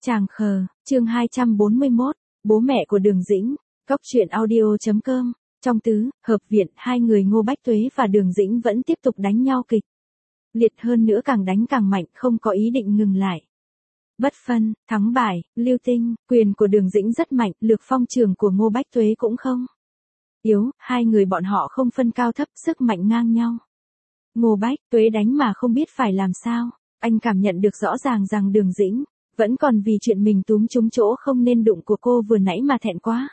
Chàng khờ, chương 241, bố mẹ của Đường Dĩnh, Cóc truyện audio.com. Trong tứ, hợp viện, hai người Ngô Bách Tuế và Đường Dĩnh vẫn tiếp tục đánh nhau kịch liệt, hơn nữa càng đánh càng mạnh, không có ý định ngừng lại. Bất phân, thắng bại, lưu tinh, quyền của Đường Dĩnh rất mạnh, lược phong trường của Ngô Bách Tuế cũng không yếu, hai người bọn họ không phân cao thấp, sức mạnh ngang nhau. Ngô Bách Tuế đánh mà không biết phải làm sao, anh cảm nhận được rõ ràng rằng Đường Dĩnh vẫn còn vì chuyện mình túm trúng chỗ không nên đụng của cô vừa nãy mà thẹn quá.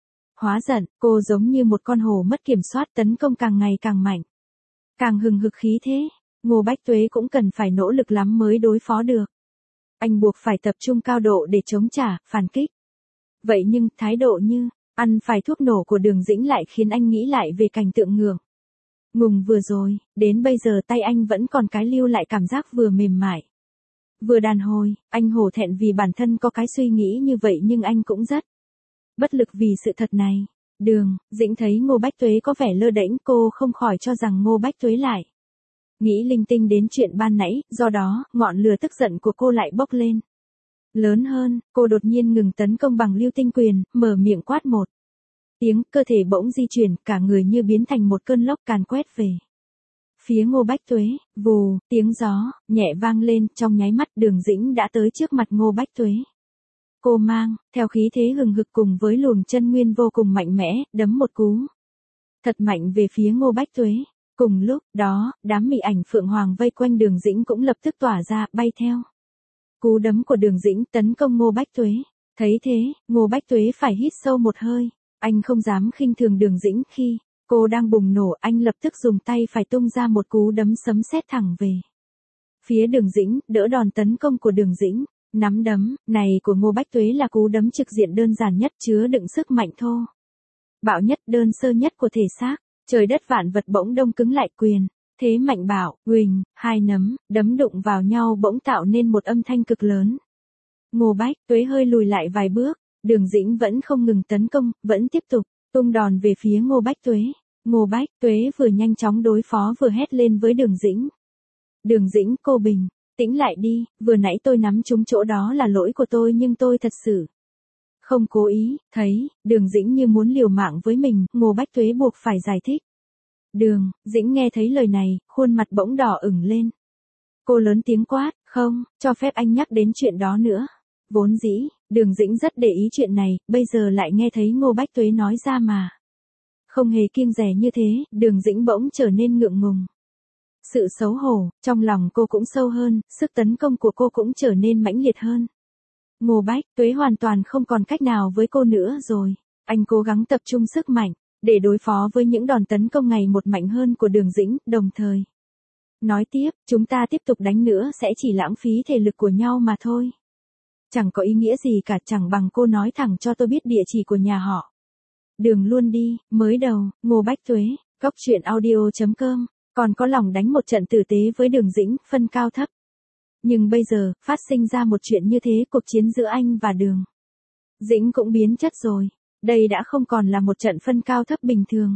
Hóa giận, cô giống như một con hổ mất kiểm soát, tấn công càng ngày càng mạnh, càng hừng hực khí thế. Ngô Bách Tuế cũng cần phải nỗ lực lắm mới đối phó được. Anh buộc phải tập trung cao độ để chống trả, phản kích. Vậy nhưng, thái độ như ăn phải thuốc nổ của Đường Dĩnh lại khiến anh nghĩ lại về cảnh tượng ngượng ngùng vừa rồi, đến bây giờ tay anh vẫn còn cái lưu lại cảm giác vừa mềm mại, vừa đàn hồi. Anh hổ thẹn vì bản thân có cái suy nghĩ như vậy, nhưng anh cũng rất bất lực vì sự thật này. Đường Dĩnh thấy Ngô Bách Tuế có vẻ lơ đễnh, cô không khỏi cho rằng Ngô Bách Tuế lại nghĩ linh tinh đến chuyện ban nãy, do đó, ngọn lửa tức giận của cô lại bốc lên lớn hơn. Cô đột nhiên ngừng tấn công bằng lưu tinh quyền, mở miệng quát một tiếng, cơ thể bỗng di chuyển, cả người như biến thành một cơn lốc càn quét về phía Ngô Bách Tuế. Vù, tiếng gió nhẹ vang lên, trong nháy mắt Đường Dĩnh đã tới trước mặt Ngô Bách Tuế. Cô mang theo khí thế hừng hực cùng với luồng chân nguyên vô cùng mạnh mẽ, đấm một cú thật mạnh về phía Ngô Bách Tuế. Cùng lúc đó, đám mị ảnh phượng hoàng vây quanh Đường Dĩnh cũng lập tức tỏa ra, bay theo cú đấm của Đường Dĩnh, tấn công Ngô Bách Tuế. Thấy thế, Ngô Bách Tuế phải hít sâu một hơi. Anh không dám khinh thường Đường Dĩnh, khi cô đang bùng nổ, anh lập tức dùng tay phải tung ra một cú đấm sấm sét thẳng về phía Đường Dĩnh, đỡ đòn tấn công của Đường Dĩnh. Nắm đấm này của Ngô Bách Tuế là cú đấm trực diện đơn giản nhất, chứa đựng sức mạnh thô bạo nhất, đơn sơ nhất của thể xác. Trời đất vạn vật bỗng đông cứng lại, quyền thế mạnh bạo, huỳnh, hai nắm đấm đụng vào nhau bỗng tạo nên một âm thanh cực lớn. Ngô Bách Tuế hơi lùi lại vài bước, Đường Dĩnh vẫn không ngừng tấn công, vẫn tiếp tục tung đòn về phía Ngô Bách Tuế. Ngô Bách Tuế vừa nhanh chóng đối phó vừa hét lên với Đường Dĩnh. Đường Dĩnh, cô bình tĩnh lại đi, vừa nãy tôi nắm trúng chỗ đó là lỗi của tôi, nhưng tôi thật sự không cố ý. Thấy Đường Dĩnh như muốn liều mạng với mình, Ngô Bách Tuế buộc phải giải thích. Đường Dĩnh nghe thấy lời này, khuôn mặt bỗng đỏ ửng lên. Cô lớn tiếng quát, không cho phép anh nhắc đến chuyện đó nữa. Vốn dĩ, Đường Dĩnh rất để ý chuyện này, bây giờ lại nghe thấy Ngô Bách Tuế nói ra mà không hề kiêng dè như thế, Đường Dĩnh bỗng trở nên ngượng ngùng. Sự xấu hổ trong lòng cô cũng sâu hơn, sức tấn công của cô cũng trở nên mãnh liệt hơn. Ngô Bách Tuế hoàn toàn không còn cách nào với cô nữa rồi. Anh cố gắng tập trung sức mạnh để đối phó với những đòn tấn công ngày một mạnh hơn của Đường Dĩnh, đồng thời nói tiếp, chúng ta tiếp tục đánh nữa sẽ chỉ lãng phí thể lực của nhau mà thôi. Chẳng có ý nghĩa gì cả, chẳng bằng cô nói thẳng cho tôi biết địa chỉ của nhà họ Đường luôn đi. Mới đầu, Ngô Bách Tuế, Cóc truyện audio.com, còn có lòng đánh một trận tử tế với Đường Dĩnh, phân cao thấp. Nhưng bây giờ, phát sinh ra một chuyện như thế, cuộc chiến giữa anh và Đường Dĩnh cũng biến chất rồi. Đây đã không còn là một trận phân cao thấp bình thường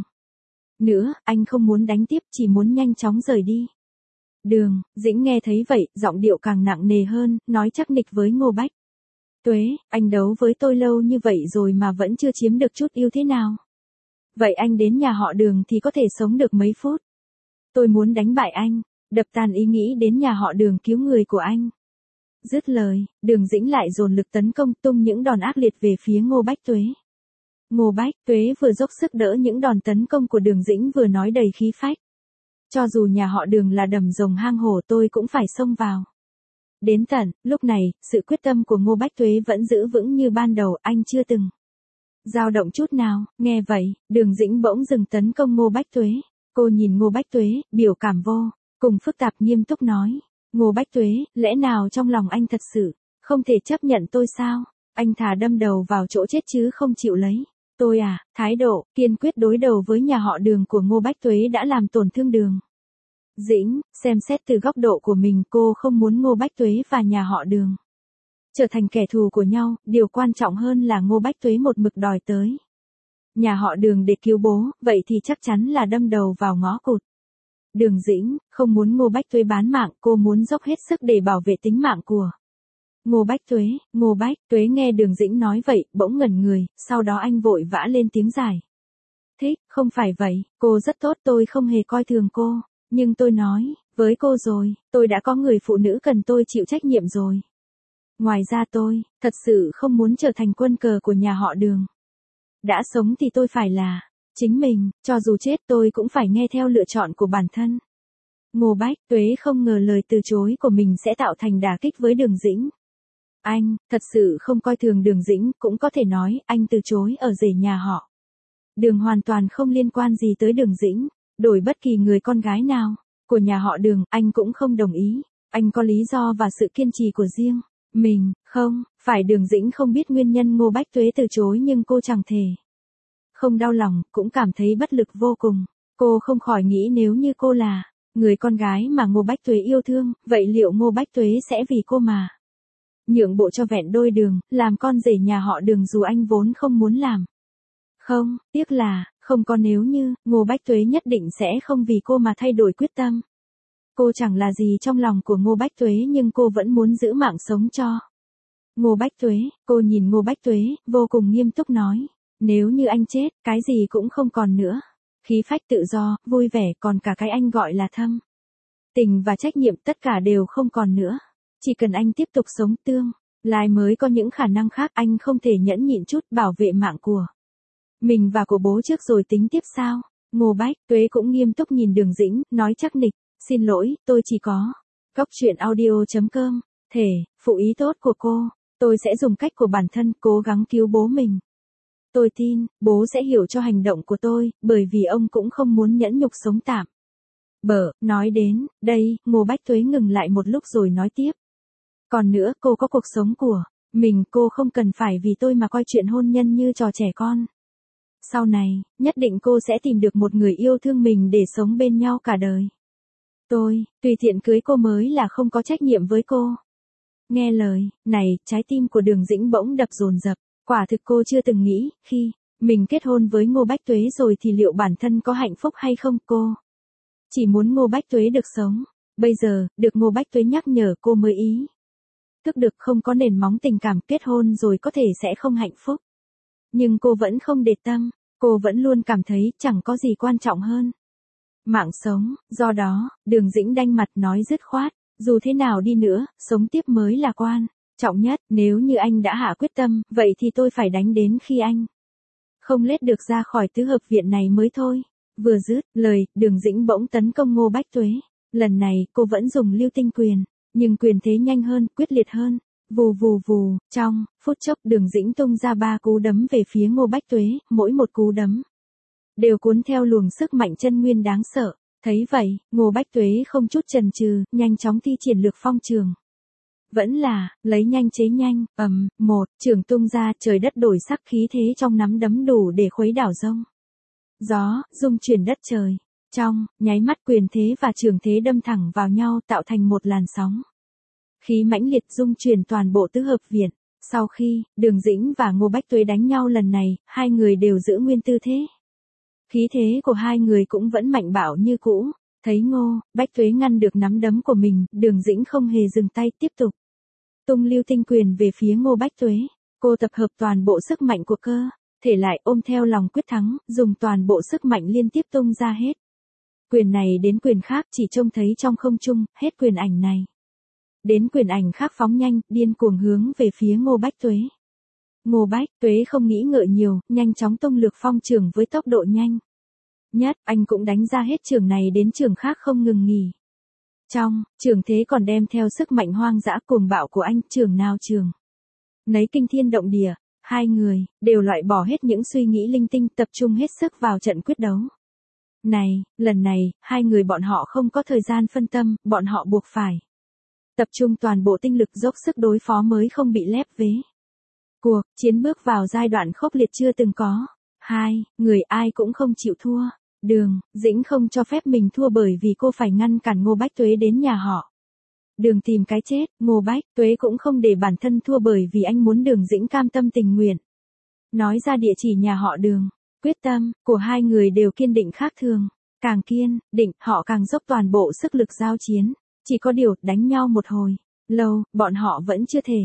nữa, anh không muốn đánh tiếp, chỉ muốn nhanh chóng rời đi. Đường Dĩnh nghe thấy vậy, giọng điệu càng nặng nề hơn, nói chắc nịch với Ngô Bách Tuế, anh đấu với tôi lâu như vậy rồi mà vẫn chưa chiếm được chút ưu thế nào. Vậy anh đến nhà họ Đường thì có thể sống được mấy phút. Tôi muốn đánh bại anh, đập tan ý nghĩ đến nhà họ Đường cứu người của anh. Dứt lời, Đường Dĩnh lại dồn lực tấn công, tung những đòn ác liệt về phía Ngô Bách Tuế. Ngô Bách Tuế vừa dốc sức đỡ những đòn tấn công của Đường Dĩnh vừa nói đầy khí phách. Cho dù nhà họ Đường là đầm rồng hang hổ, tôi cũng phải xông vào đến tận. Lúc này, sự quyết tâm của Ngô Bách Tuế vẫn giữ vững như ban đầu, anh chưa từng dao động chút nào. Nghe vậy, Đường Dĩnh bỗng dừng tấn công Ngô Bách Tuế. Cô nhìn Ngô Bách Tuế, biểu cảm vô cùng phức tạp, nghiêm túc nói. Ngô Bách Tuế, lẽ nào trong lòng anh thật sự không thể chấp nhận tôi sao? Anh thà đâm đầu vào chỗ chết chứ không chịu lấy tôi à? Thái độ kiên quyết đối đầu với nhà họ Đường của Ngô Bách Tuế đã làm tổn thương Đường Dĩnh. Xem xét từ góc độ của mình, cô không muốn Ngô Bách Tuế và nhà họ Đường trở thành kẻ thù của nhau, điều quan trọng hơn là Ngô Bách Tuế một mực đòi tới nhà họ Đường để cứu bố, vậy thì chắc chắn là đâm đầu vào ngõ cụt. Đường Dĩnh không muốn Ngô Bách Tuế bán mạng, cô muốn dốc hết sức để bảo vệ tính mạng của Ngô Bách Tuế nghe Đường Dĩnh nói vậy, bỗng ngẩn người, sau đó anh vội vã lên tiếng giải. Thích, không phải vậy, cô rất tốt, tôi không hề coi thường cô, nhưng tôi nói, với cô rồi, tôi đã có người phụ nữ cần tôi chịu trách nhiệm rồi. Ngoài ra tôi, thật sự không muốn trở thành quân cờ của nhà họ Đường. Đã sống thì tôi phải là chính mình, cho dù chết tôi cũng phải nghe theo lựa chọn của bản thân. Ngô Bách Tuế không ngờ lời từ chối của mình sẽ tạo thành đả kích với Đường Dĩnh. Anh, thật sự không coi thường Đường Dĩnh, cũng có thể nói, anh từ chối ở rể nhà họ Đường hoàn toàn không liên quan gì tới Đường Dĩnh, đổi bất kỳ người con gái nào của nhà họ Đường, anh cũng không đồng ý. Anh có lý do và sự kiên trì của riêng mình, không, phải Đường Dĩnh không biết nguyên nhân Ngô Bách Tuế từ chối nhưng cô chẳng thể không đau lòng, cũng cảm thấy bất lực vô cùng. Cô không khỏi nghĩ nếu như cô là người con gái mà Ngô Bách Tuế yêu thương, vậy liệu Ngô Bách Tuế sẽ vì cô mà nhượng bộ cho Vẹn Đôi Đường, làm con rể nhà họ Đường dù anh vốn không muốn làm? Không, tiếc là, không có nếu như, Ngô Bách Tuế nhất định sẽ không vì cô mà thay đổi quyết tâm. Cô chẳng là gì trong lòng của Ngô Bách Tuế nhưng cô vẫn muốn giữ mạng sống cho Ngô Bách Tuế. Cô nhìn Ngô Bách Tuế, vô cùng nghiêm túc nói, nếu như anh chết, cái gì cũng không còn nữa. Khí phách tự do, vui vẻ, còn cả cái anh gọi là thâm tình và trách nhiệm tất cả đều không còn nữa. Chỉ cần anh tiếp tục sống tương lai mới có những khả năng khác, anh không thể nhẫn nhịn chút bảo vệ mạng của mình và của bố trước rồi tính tiếp sao? Ngô Bách Tuế cũng nghiêm túc nhìn Đường Dĩnh, nói chắc nịch, xin lỗi, tôi chỉ có Cóc truyện audio.com, thể, phụ ý tốt của cô, tôi sẽ dùng cách của bản thân cố gắng cứu bố mình. Tôi tin, bố sẽ hiểu cho hành động của tôi, bởi vì ông cũng không muốn nhẫn nhục sống tạm nói đến, đây, Ngô Bách Tuế ngừng lại một lúc rồi nói tiếp. Còn nữa, cô có cuộc sống của mình, cô không cần phải vì tôi mà coi chuyện hôn nhân như trò trẻ con. Sau này, nhất định cô sẽ tìm được một người yêu thương mình để sống bên nhau cả đời. Tôi, tùy tiện cưới cô mới là không có trách nhiệm với cô. Nghe lời này, trái tim của Đường Dĩnh bỗng đập dồn dập. Quả thực cô chưa từng nghĩ, khi mình kết hôn với Ngô Bách Tuế rồi thì liệu bản thân có hạnh phúc hay không. Cô chỉ muốn Ngô Bách Tuế được sống. Bây giờ, được Ngô Bách Tuế nhắc nhở cô mới ý thức được không có nền móng tình cảm, kết hôn rồi có thể sẽ không hạnh phúc. Nhưng cô vẫn không để tâm, cô vẫn luôn cảm thấy chẳng có gì quan trọng hơn mạng sống. Do đó, Đường Dĩnh đanh mặt nói dứt khoát, dù thế nào đi nữa, sống tiếp mới là quan trọng nhất. Nếu như anh đã hạ quyết tâm, vậy thì tôi phải đánh đến khi anh không lết được ra khỏi tứ hợp viện này mới thôi. Vừa dứt lời, Đường Dĩnh bỗng tấn công Ngô Bách Tuế. Lần này, cô vẫn dùng lưu tinh quyền, nhưng quyền thế nhanh hơn, quyết liệt hơn. Vù vù vù, trong phút chốc Đường Dĩnh tung ra 3 cú đấm về phía Ngô Bách Tuế, mỗi một cú đấm đều cuốn theo luồng sức mạnh chân nguyên đáng sợ. Thấy vậy, Ngô Bách Tuế không chút chần chừ, nhanh chóng thi triển lược phong trường. Vẫn là, lấy nhanh chế nhanh, một trường tung ra, trời đất đổi sắc, khí thế trong nắm đấm đủ để khuấy đảo rông gió, rung chuyển đất trời. Trong nháy mắt quyền thế và trường thế đâm thẳng vào nhau tạo thành một làn sóng khí mãnh liệt rung chuyển toàn bộ tứ hợp viện. Sau khi Đường Dĩnh và Ngô Bách Tuế đánh nhau lần này, hai người đều giữ nguyên tư thế. Khí thế của hai người cũng vẫn mạnh bạo như cũ. Thấy Ngô Bách Tuế ngăn được nắm đấm của mình, Đường Dĩnh không hề dừng tay, tiếp tục tung lưu tinh quyền về phía Ngô Bách Tuế. Cô tập hợp toàn bộ sức mạnh của cơ thể lại, ôm theo lòng quyết thắng, dùng toàn bộ sức mạnh liên tiếp tung ra hết quyền này đến quyền khác, chỉ trông thấy trong không trung, hết quyền ảnh này đến quyền ảnh khác phóng nhanh, điên cuồng hướng về phía Ngô Bách Tuế. Ngô Bách Tuế không nghĩ ngợi nhiều, nhanh chóng tung lược phong trường với tốc độ nhanh nhất, anh cũng đánh ra hết trường này đến trường khác không ngừng nghỉ. Trong trường thế còn đem theo sức mạnh hoang dã cuồng bạo của anh, trường nào trường nấy kinh thiên động địa. Hai người đều loại bỏ hết những suy nghĩ linh tinh, tập trung hết sức vào trận quyết đấu này. Lần này, hai người bọn họ không có thời gian phân tâm, bọn họ buộc phải tập trung toàn bộ tinh lực dốc sức đối phó mới không bị lép vế. Cuộc chiến bước vào giai đoạn khốc liệt chưa từng có. Hai người ai cũng không chịu thua. Đường Dĩnh không cho phép mình thua bởi vì cô phải ngăn cản Ngô Bách Tuế đến nhà họ Đường tìm cái chết. Ngô Bách Tuế cũng không để bản thân thua bởi vì anh muốn Đường Dĩnh cam tâm tình nguyện nói ra địa chỉ nhà họ Đường. Quyết tâm của hai người đều kiên định khác thường. Càng kiên định, họ càng dốc toàn bộ sức lực giao chiến. Chỉ có điều, đánh nhau một hồi lâu, bọn họ vẫn chưa thể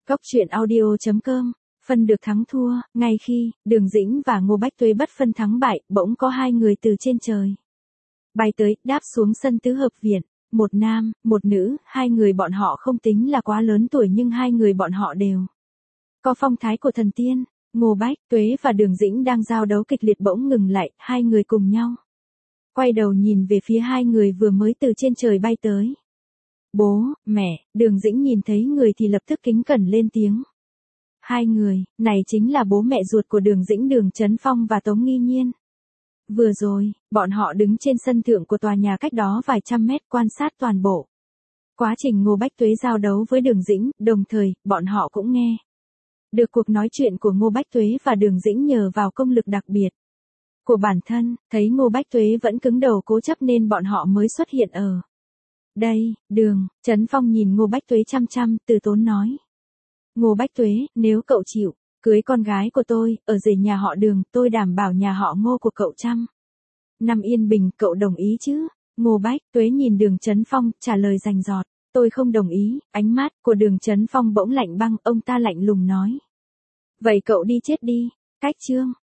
Cóc truyện audio.com, phân được thắng thua, ngay khi Đường Dĩnh và Ngô Bách Tuế bất phân thắng bại, bỗng có hai người từ trên trời bay tới, đáp xuống sân tứ hợp viện. Một nam, một nữ, hai người bọn họ không tính là quá lớn tuổi nhưng hai người bọn họ đều có phong thái của thần tiên. Ngô Bách Tuế và Đường Dĩnh đang giao đấu kịch liệt bỗng ngừng lại, hai người cùng nhau quay đầu nhìn về phía hai người vừa mới từ trên trời bay tới. Bố, mẹ, Đường Dĩnh nhìn thấy người thì lập tức kính cẩn lên tiếng. Hai người, này chính là bố mẹ ruột của Đường Dĩnh, Đường Chấn Phong và Tống Nghi Nhiên. Vừa rồi, bọn họ đứng trên sân thượng của tòa nhà cách đó vài trăm mét quan sát toàn bộ quá trình Ngô Bách Tuế giao đấu với Đường Dĩnh, đồng thời, bọn họ cũng nghe được cuộc nói chuyện của Ngô Bách Tuế và Đường Dĩnh nhờ vào công lực đặc biệt của bản thân, thấy Ngô Bách Tuế vẫn cứng đầu cố chấp nên bọn họ mới xuất hiện ở đây. Đường Chấn Phong nhìn Ngô Bách Tuế chăm chăm, từ tốn nói. Ngô Bách Tuế, nếu cậu chịu cưới con gái của tôi, ở rể nhà họ Đường, tôi đảm bảo nhà họ Ngô của cậu trăm năm yên bình, cậu đồng ý chứ? Ngô Bách Tuế nhìn Đường Chấn Phong, trả lời rành rọt. Tôi không đồng ý. Ánh mắt của Đường Chấn Phong bỗng lạnh băng, ông ta lạnh lùng nói. Vậy cậu đi chết đi. Cách chương